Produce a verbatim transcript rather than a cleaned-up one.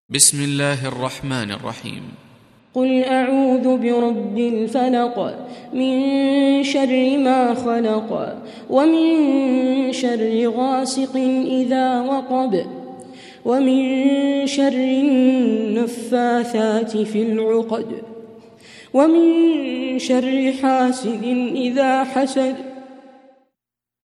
بسم الله الرحمن الرحيم. قل أعوذ برب الفلق من شر ما خلق ومن شر غاسق إذا وقب ومن شر النفاثات في العقد ومن شر حاسد إذا حسد